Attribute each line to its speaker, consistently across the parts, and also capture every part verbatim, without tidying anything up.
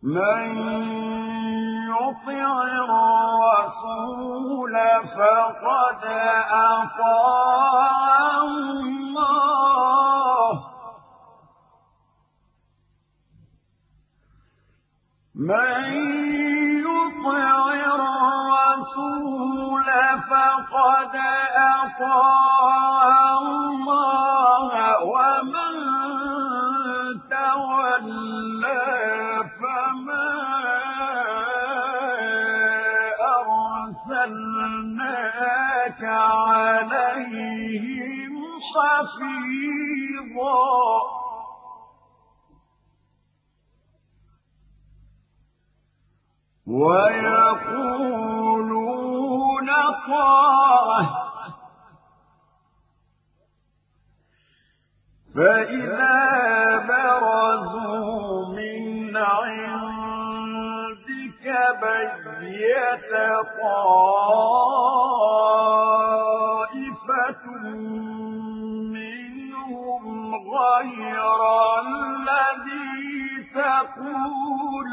Speaker 1: من يطع الرسول فقد أطاع الله من يطع الرسول فقد أطاع الله ومن تولى فما أرسلناك عليهم حفيظا ويقولون طاعة فإذا برزوا من عندك بيت طائفة منهم غير الذي تقول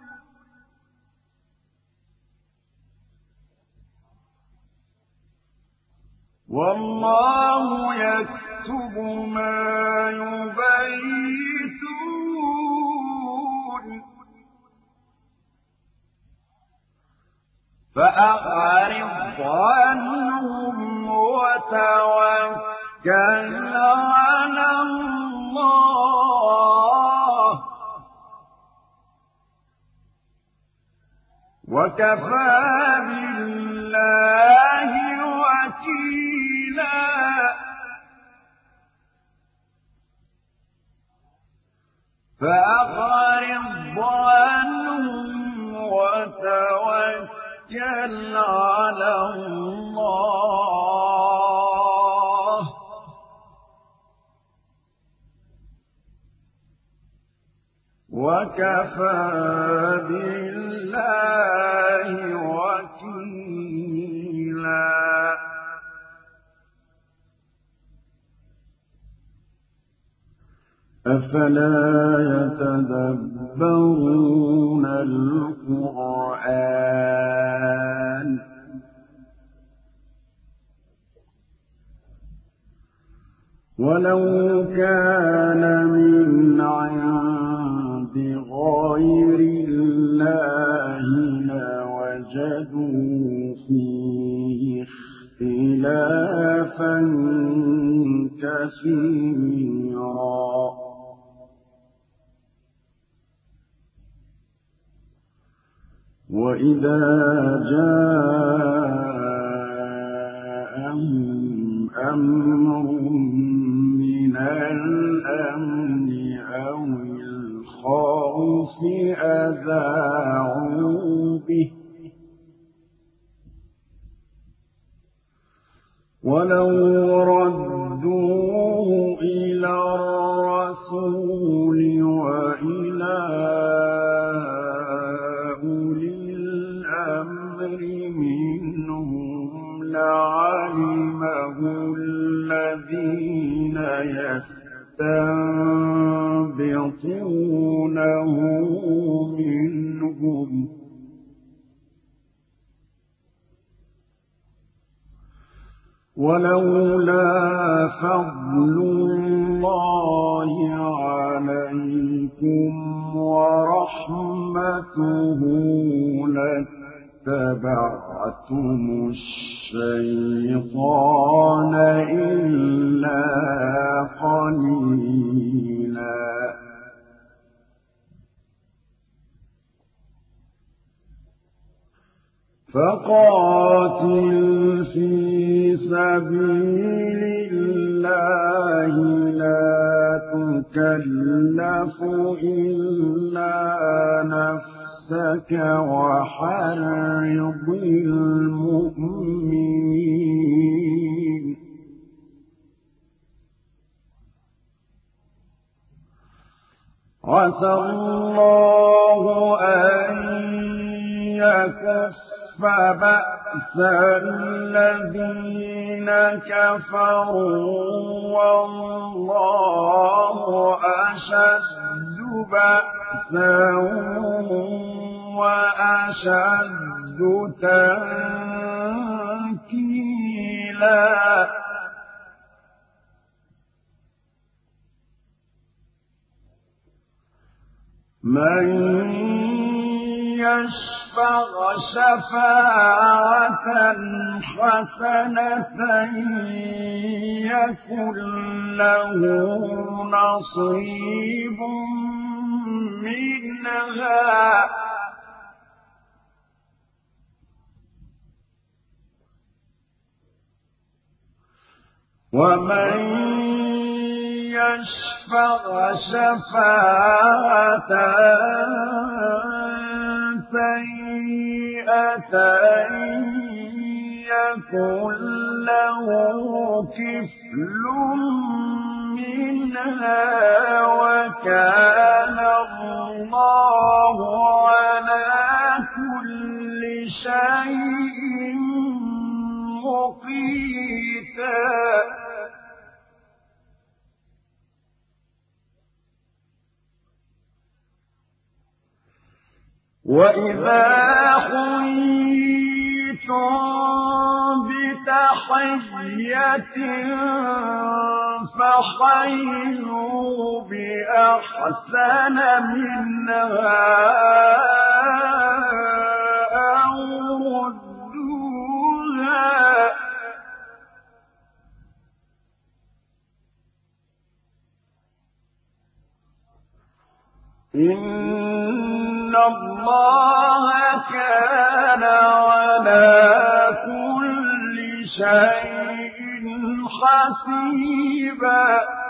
Speaker 1: والله يكتب ما يبيتون فأعرض عنهم وتوكل على الله وكفى بالله وكيلا فأعرض عنهم وتوكل على الله وكفى بالله وكيلا أفلا يتدبرون القرآن ولو كان من عند غير الله لوجدوا فيه اختلافا كثيرا وإذا جاءهم أمر من الأمن أو الخوف أذاعوا به ولو ردوه إلى الرسول وإلى منهم لعلمه الذين يستنبطونه منهم ولولا فضل الله عليكم ورحمته لاتبعتم الشيطان إلا قليلا فقاتل في سبيل الله لا تكلف إلا نفسك وحرض المؤمنين عسى الله أن يكف فبأس الذين كفروا والله أشد بأسا وأشد تنكيلا من يشفع شفاعة حسنة يكن له نصيب منها ومن يشفع شفاعة سيئة يكن له كفل منها وكان الله على كل شيء مقيتا وإذا حييتم بتحية فحيوا بأحسن منها أو ردوها إن الله كان على كل شيء حسيبا